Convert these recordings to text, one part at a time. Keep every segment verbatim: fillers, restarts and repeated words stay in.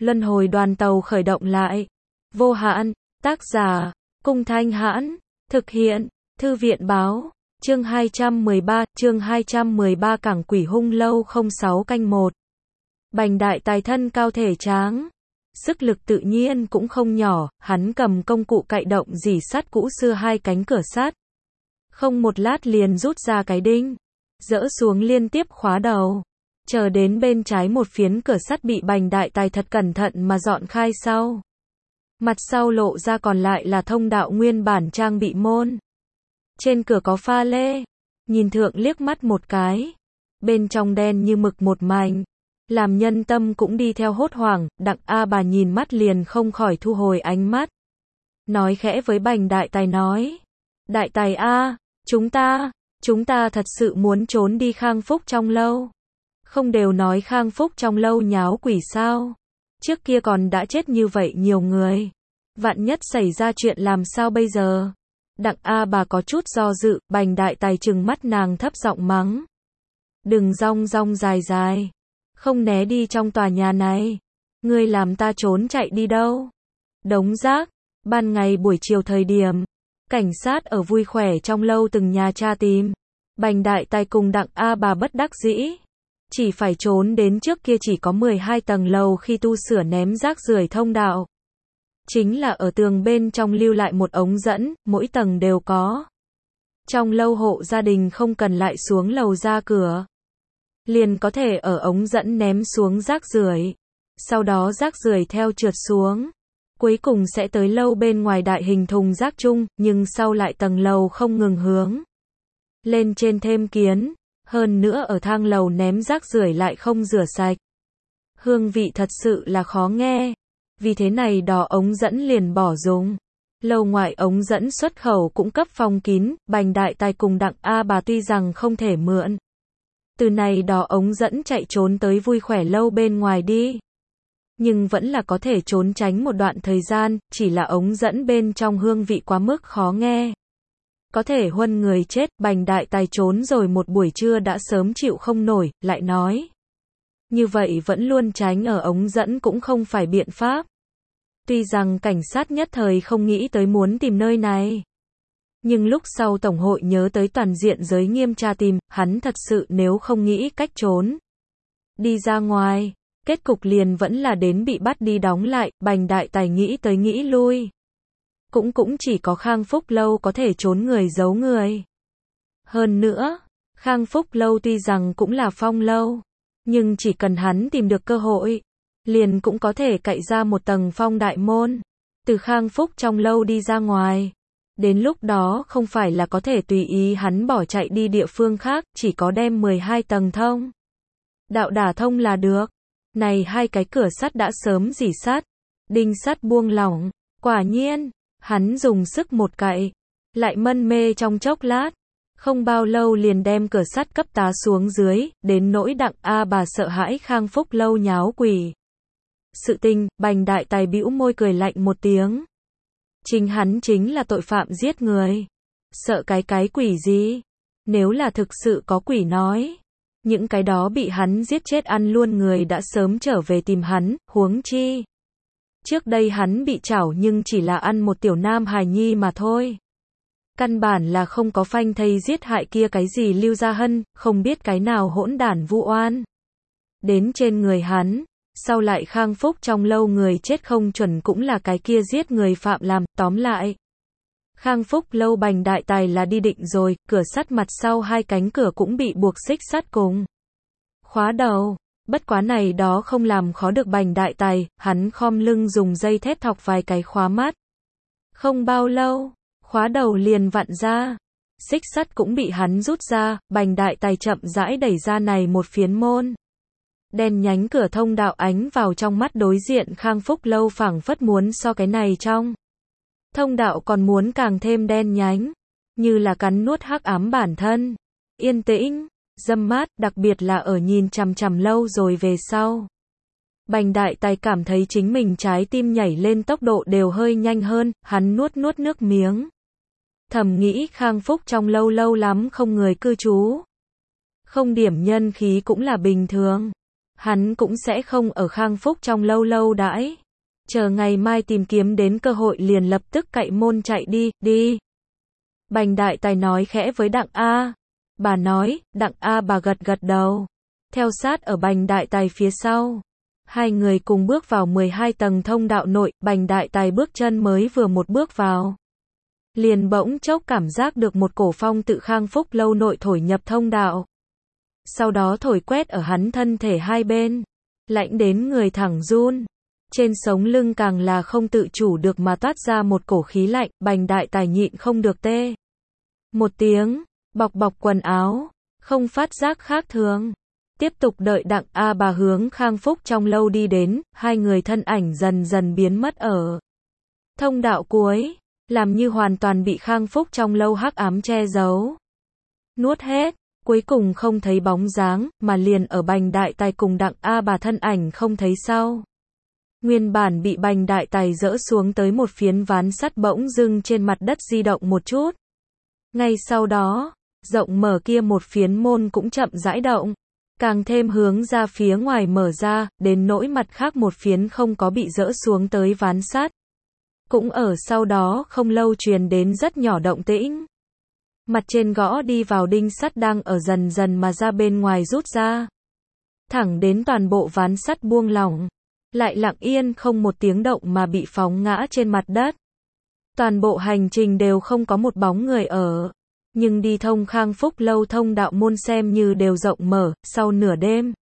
Luân hồi đoàn tàu khởi động lại. Vô hạn, tác giả, Cung Thanh Hãn, thực hiện, Thư viện Báo, chương hai trăm mười ba, chương hai trăm mười ba Cảng Quỷ Hung Lâu không sáu canh một. Bành đại tài thân cao thể tráng, sức lực tự nhiên cũng không nhỏ, hắn cầm công cụ cạy động rỉ sắt cũ xưa hai cánh cửa sắt. Không một lát liền rút ra cái đinh, dỡ xuống liên tiếp khóa đầu. Chờ đến bên trái một phiến cửa sắt bị bành đại tài thật cẩn thận mà dọn khai sau. Mặt sau lộ ra còn lại là thông đạo nguyên bản trang bị môn. Trên cửa có pha lê, nhìn thượng liếc mắt một cái. Bên trong đen như mực một mảnh, làm nhân tâm cũng đi theo hốt hoảng, Đặng A Bà nhìn mắt liền không khỏi thu hồi ánh mắt. Nói khẽ với bành đại tài nói, đại tài A, chúng ta, chúng ta thật sự muốn trốn đi Khang Phúc trong lâu. Không đều nói Khang Phúc trong lâu nháo quỷ sao? Trước kia còn đã chết như vậy nhiều người. Vạn nhất xảy ra chuyện làm sao bây giờ? Đặng A Bà có chút do dự, bành đại tài trừng mắt nàng thấp giọng mắng. Đừng rong rong dài dài. Không né đi trong tòa nhà này. Ngươi làm ta trốn chạy đi đâu? Đống rác. Ban ngày buổi chiều thời điểm, cảnh sát ở vui khỏe trong lâu từng nhà tra tìm. Bành đại tài cùng Đặng A Bà bất đắc dĩ. Chỉ phải trốn đến trước kia chỉ có mười hai tầng lầu khi tu sửa ném rác rưởi thông đạo. Chính là ở tường bên trong lưu lại một ống dẫn, mỗi tầng đều có. Trong lâu hộ gia đình không cần lại xuống lầu ra cửa. Liền có thể ở ống dẫn ném xuống rác rưởi. Sau đó rác rưởi theo trượt xuống. Cuối cùng sẽ tới lâu bên ngoài đại hình thùng rác chung, nhưng sau lại tầng lầu không ngừng hướng lên trên thêm kiến. Hơn nữa ở thang lầu ném rác rưởi lại không rửa sạch. Hương vị thật sự là khó nghe. Vì thế này đỏ ống dẫn liền bỏ dùng. Lâu ngoại ống dẫn xuất khẩu cũng cấp phong kín, bành đại tài cùng Đặng A Bà tuy rằng không thể mượn. Từ này đỏ ống dẫn chạy trốn tới vui khỏe lâu bên ngoài đi. Nhưng vẫn là có thể trốn tránh một đoạn thời gian, chỉ là ống dẫn bên trong hương vị quá mức khó nghe. Có thể huân người chết, bành đại tài trốn rồi một buổi trưa đã sớm chịu không nổi, lại nói. Như vậy vẫn luôn tránh ở ống dẫn cũng không phải biện pháp. Tuy rằng cảnh sát nhất thời không nghĩ tới muốn tìm nơi này. Nhưng lúc sau Tổng hội nhớ tới toàn diện giới nghiêm tra tìm, hắn thật sự nếu không nghĩ cách trốn. Đi ra ngoài, kết cục liền vẫn là đến bị bắt đi đóng lại, bành đại tài nghĩ tới nghĩ lui. Cũng cũng chỉ có Khang Phúc lâu có thể trốn người giấu người. Hơn nữa, Khang Phúc lâu tuy rằng cũng là phong lâu, nhưng chỉ cần hắn tìm được cơ hội, liền cũng có thể cậy ra một tầng phong đại môn, từ Khang Phúc trong lâu đi ra ngoài. Đến lúc đó không phải là có thể tùy ý hắn bỏ chạy đi địa phương khác, chỉ có đem mười hai tầng thông đạo đả thông là được. Này hai cái cửa sắt đã sớm rỉ sắt, đinh sắt buông lỏng, quả nhiên. Hắn dùng sức một cạy, lại mân mê trong chốc lát, không bao lâu liền đem cửa sắt cấp tá xuống dưới, đến nỗi Đặng A Bà sợ hãi Khang Phúc lâu nháo quỷ. Sự tình, bành đại tài bĩu môi cười lạnh một tiếng. Chính hắn chính là tội phạm giết người. Sợ cái cái quỷ gì? Nếu là thực sự có quỷ nói, những cái đó bị hắn giết chết ăn luôn người đã sớm trở về tìm hắn, huống chi. Trước đây hắn bị trảo nhưng chỉ là ăn một tiểu nam hài nhi mà thôi. Căn bản là không có phanh thây giết hại kia cái gì Lưu Gia Hân, không biết cái nào hỗn đản vu oan. Đến trên người hắn, sau lại Khang Phúc trong lâu người chết không chuẩn cũng là cái kia giết người phạm làm, tóm lại. Khang Phúc lâu bành đại tài là đi định rồi, cửa sắt mặt sau hai cánh cửa cũng bị buộc xích sắt cùng khóa đầu. Bất quá này đó không làm khó được bành đại tài, hắn khom lưng dùng dây thép thọc vài cái khóa mắt. Không bao lâu, khóa đầu liền vặn ra. Xích sắt cũng bị hắn rút ra, bành đại tài chậm rãi đẩy ra này một phiến môn. Đèn nhánh cửa thông đạo ánh vào trong mắt đối diện Khang Phúc lâu phảng phất muốn so cái này trong. Thông đạo còn muốn càng thêm đen nhánh, như là cắn nuốt hắc ám bản thân. Yên tĩnh. Dâm mát, đặc biệt là ở nhìn chằm chằm lâu rồi về sau. Bành đại tài cảm thấy chính mình trái tim nhảy lên tốc độ đều hơi nhanh hơn, hắn nuốt nuốt nước miếng. Thầm nghĩ Khang Phúc trong lâu lâu lắm không người cư trú. Không điểm nhân khí cũng là bình thường. hắn cũng sẽ không ở Khang Phúc trong lâu lâu đãi. Chờ ngày mai tìm kiếm đến cơ hội liền lập tức cậy môn chạy đi, đi. Bành đại tài nói khẽ với Đặng A. Bà nói, Đặng A bà gật gật đầu. Theo sát ở Bành đại tài phía sau. Hai người cùng bước vào mười hai tầng thông đạo nội, Bành đại tài bước chân mới vừa một bước vào. Liền bỗng chốc cảm giác được một cổ phong tự Khang Phúc lâu nội thổi nhập thông đạo. Sau đó thổi quét ở hắn thân thể hai bên. Lạnh đến người thẳng run. Trên sống lưng càng là không tự chủ được mà toát ra một cổ khí lạnh, Bành đại tài nhịn không được tê. Một tiếng, bọc bọc quần áo, không phát giác khác thường. Tiếp tục đợi Đặng A bà hướng Khang Phúc trong lâu đi đến, hai người thân ảnh dần dần biến mất ở thông đạo cuối, làm như hoàn toàn bị Khang Phúc trong lâu hắc ám che giấu. Nuốt hết, cuối cùng không thấy bóng dáng, mà liền ở Bành đại tài cùng Đặng A bà thân ảnh không thấy sau. Nguyên bản bị Bành đại tài dỡ xuống tới một phiến ván sắt bỗng dưng trên mặt đất di động một chút. Ngay sau đó, rộng mở kia một phiến môn cũng chậm rãi động, càng thêm hướng ra phía ngoài mở ra, đến nỗi mặt khác một phiến không có bị dỡ xuống tới ván sắt. Cũng ở sau đó không lâu truyền đến rất nhỏ động tĩnh. Mặt trên gõ đi vào đinh sắt đang ở dần dần mà ra bên ngoài rút ra. Thẳng đến toàn bộ ván sắt buông lỏng. Lại lặng yên không một tiếng động mà bị phóng ngã trên mặt đất. Toàn bộ hành trình đều không có một bóng người ở. Nhưng đi thông Khang Phúc lâu thông đạo môn xem như đều rộng mở, sau nửa đêm.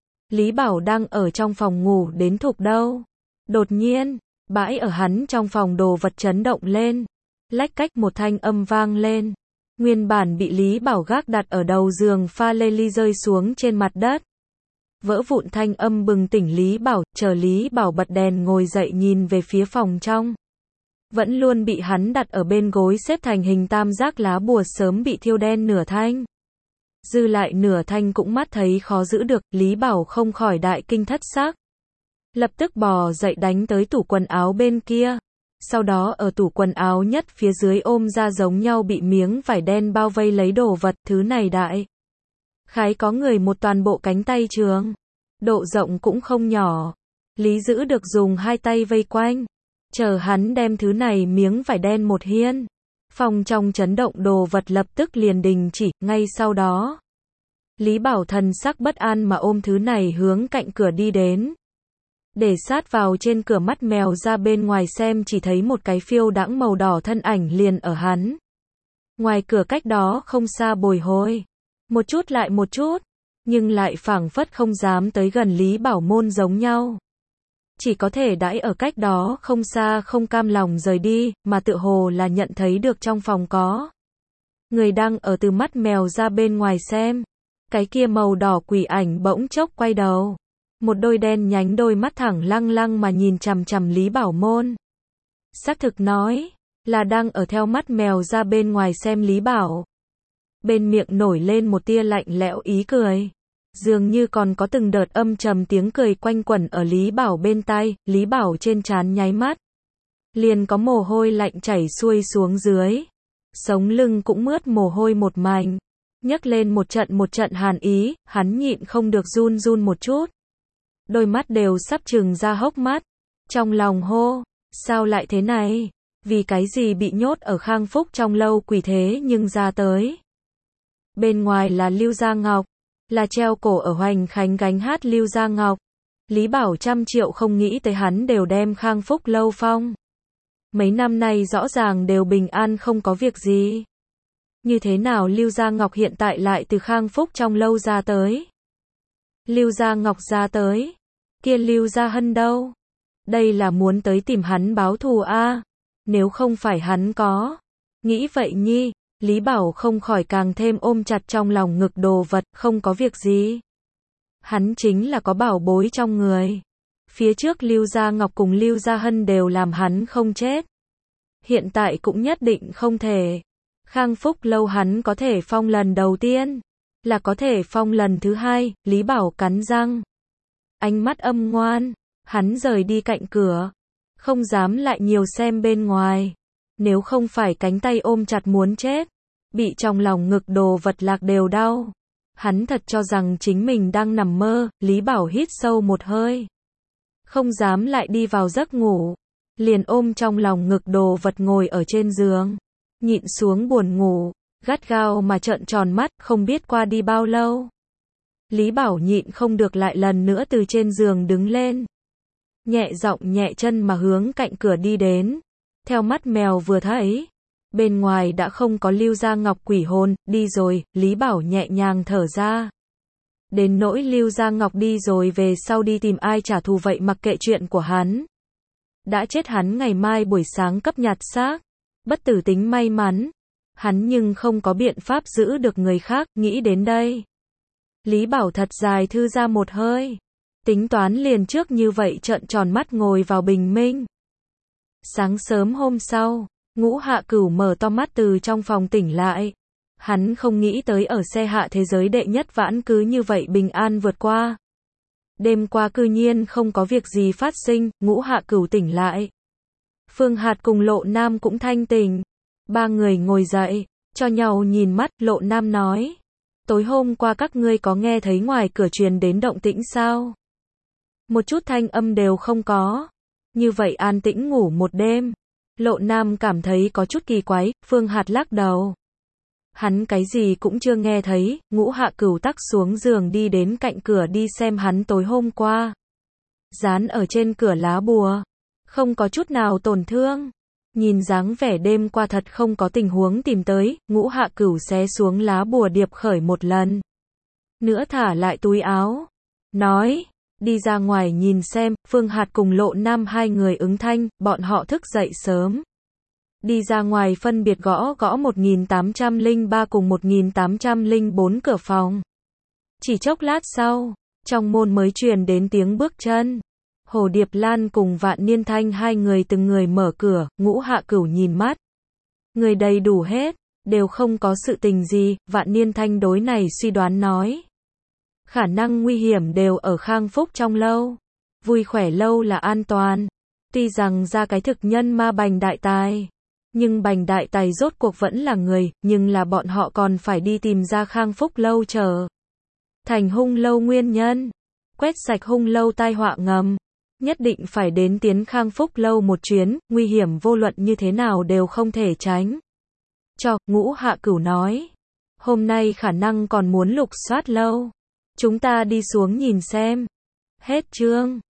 Lý Bảo đang ở trong phòng ngủ đến thục đâu. Đột nhiên, bãi ở hắn trong phòng đồ vật chấn động lên. Lách cách một thanh âm vang lên. Nguyên bản bị Lý Bảo gác đặt ở đầu giường pha lê ly rơi xuống trên mặt đất. Vỡ vụn thanh âm bừng tỉnh Lý Bảo, chờ Lý Bảo bật đèn ngồi dậy nhìn về phía phòng trong. Vẫn luôn bị hắn đặt ở bên gối xếp thành hình tam giác lá bùa sớm bị thiêu đen nửa thanh. Dư lại nửa thanh cũng mắt thấy khó giữ được, Lý Bảo không khỏi đại kinh thất xác. Lập tức bò dậy đánh tới tủ quần áo bên kia. Sau đó ở tủ quần áo nhất phía dưới ôm ra giống nhau bị miếng vải đen bao vây lấy đồ vật, thứ này đại. Khái có người một toàn bộ cánh tay trường. Độ rộng cũng không nhỏ. Lý giữ được dùng hai tay vây quanh. Chờ hắn đem thứ này miếng vải đen một hiên. Phòng trong chấn động đồ vật lập tức liền đình chỉ, ngay sau đó. Lý Bảo thần sắc bất an mà ôm thứ này hướng cạnh cửa đi đến. Để sát vào trên cửa mắt mèo ra bên ngoài xem chỉ thấy một cái phiêu đãng màu đỏ thân ảnh liền ở hắn. Ngoài cửa cách đó không xa bồi hồi. Một chút lại một chút, nhưng lại phảng phất không dám tới gần Lý Bảo môn giống nhau. Chỉ có thể đãi ở cách đó không xa không cam lòng rời đi, mà tựa hồ là nhận thấy được trong phòng có người đang ở từ mắt mèo ra bên ngoài xem. Cái kia màu đỏ quỷ ảnh bỗng chốc quay đầu. Một đôi đen nhánh đôi mắt thẳng lăng lăng mà nhìn chằm chằm Lý Bảo môn. Xác thực nói, là đang ở theo mắt mèo ra bên ngoài xem Lý Bảo. Bên miệng nổi lên một tia lạnh lẽo ý cười. Dường như còn có từng đợt âm trầm tiếng cười quanh quẩn ở Lý Bảo bên tai, Lý Bảo trên trán nháy mắt. Liền có mồ hôi lạnh chảy xuôi xuống dưới. Sống lưng cũng mướt mồ hôi một mảnh. Nhấc lên một trận một trận hàn ý, hắn nhịn không được run run một chút. Đôi mắt đều sắp trừng ra hốc mắt. Trong lòng hô, sao lại thế này? Vì cái gì bị nhốt ở Khang Phúc trong lâu quỷ thế nhưng ra tới? Bên ngoài là Lưu Gia Ngọc, là treo cổ ở Hoành Khánh gánh hát Lưu Gia Ngọc. Lý Bảo trăm triệu không nghĩ tới hắn đều đem Khang Phúc lâu phong. Mấy năm nay rõ ràng đều bình an không có việc gì. Như thế nào Lưu Gia Ngọc hiện tại lại từ Khang Phúc trong lâu ra tới? Lưu Gia Ngọc ra tới? Kia Lưu Gia Hân đâu? Đây là muốn tới tìm hắn báo thù a? À? Nếu không phải hắn có. Nghĩ vậy nhi, Lý Bảo không khỏi càng thêm ôm chặt trong lòng ngực đồ vật, không có việc gì. Hắn chính là có bảo bối trong người. Phía trước Lưu Gia Ngọc cùng Lưu Gia Hân đều làm hắn không chết. Hiện tại cũng nhất định không thể. Khang Phúc lâu hắn có thể phong lần đầu tiên. Là có thể phong lần thứ hai, Lý Bảo cắn răng. Ánh mắt âm ngoan, hắn rời đi cạnh cửa. Không dám lại nhiều xem bên ngoài. Nếu không phải cánh tay ôm chặt muốn chết. Bị trong lòng ngực đồ vật lạc đều đau. Hắn thật cho rằng chính mình đang nằm mơ, Lý Bảo hít sâu một hơi. Không dám lại đi vào giấc ngủ. Liền ôm trong lòng ngực đồ vật ngồi ở trên giường. Nhịn xuống buồn ngủ, gắt gao mà trợn tròn mắt, không biết qua đi bao lâu. Lý Bảo nhịn không được lại lần nữa từ trên giường đứng lên. Nhẹ giọng nhẹ chân mà hướng cạnh cửa đi đến. Theo mắt mèo vừa thấy, bên ngoài đã không có Lưu Gia Ngọc quỷ hồn, đi rồi, Lý Bảo nhẹ nhàng thở ra. Đến nỗi Lưu Gia Ngọc đi rồi về sau đi tìm ai trả thù vậy mặc kệ chuyện của hắn. Đã chết hắn ngày mai buổi sáng cấp nhặt xác. Bất tử tính may mắn. Hắn nhưng không có biện pháp giữ được người khác, nghĩ đến đây. Lý Bảo thật dài thư ra một hơi. Tính toán liền trước như vậy trợn tròn mắt ngồi vào bình minh. Sáng sớm hôm sau, Ngũ Hạ Cửu mở to mắt từ trong phòng tỉnh lại. Hắn không nghĩ tới ở xe hạ thế giới đệ nhất vãn cứ như vậy bình an vượt qua. Đêm qua cư nhiên không có việc gì phát sinh, Ngũ Hạ Cửu tỉnh lại. Phương Hạt cùng Lộ Nam cũng thanh tỉnh. Ba người ngồi dậy, cho nhau nhìn mắt, Lộ Nam nói. Tối hôm qua các ngươi có nghe thấy ngoài cửa truyền đến động tĩnh sao? Một chút thanh âm đều không có. Như vậy an tĩnh ngủ một đêm. Lộ Nam cảm thấy có chút kỳ quái, Phương Hạt lắc đầu. Hắn cái gì cũng chưa nghe thấy, Ngũ Hạ Cửu tắc xuống giường đi đến cạnh cửa đi xem hắn tối hôm qua. Dán ở trên cửa lá bùa. Không có chút nào tổn thương. Nhìn dáng vẻ đêm qua thật không có tình huống tìm tới, Ngũ Hạ Cửu xé xuống lá bùa điệp khởi một lần. Nữa thả lại túi áo. Nói, đi ra ngoài nhìn xem, Phương Hạt cùng Lộ Nam hai người ứng thanh, bọn họ thức dậy sớm. Đi ra ngoài phân biệt gõ gõ một nghìn tám trăm lẻ ba cùng một nghìn tám trăm lẻ bốn cửa phòng. Chỉ chốc lát sau, trong môn mới truyền đến tiếng bước chân. Hồ Điệp Lan cùng Vạn Niên Thanh hai người từng người mở cửa, Ngũ Hạ Cửu nhìn mắt. Người đầy đủ hết, đều không có sự tình gì, Vạn Niên Thanh đối này suy đoán nói. Khả năng nguy hiểm đều ở Khang Phúc trong lâu. Vui khỏe lâu là an toàn. Tuy rằng ra cái thực nhân ma Bành Đại Tài. Nhưng Bành Đại Tài rốt cuộc vẫn là người, nhưng là bọn họ còn phải đi tìm ra Khang Phúc lâu chờ. Thành hung lâu nguyên nhân. Quét sạch hung lâu tai họa ngầm. Nhất định phải đến tiến Khang Phúc lâu một chuyến, nguy hiểm vô luận như thế nào đều không thể tránh. Cho, Ngũ Hạ Cửu nói. Hôm nay khả năng còn muốn lục soát lâu. Chúng ta đi xuống nhìn xem. Hết chương.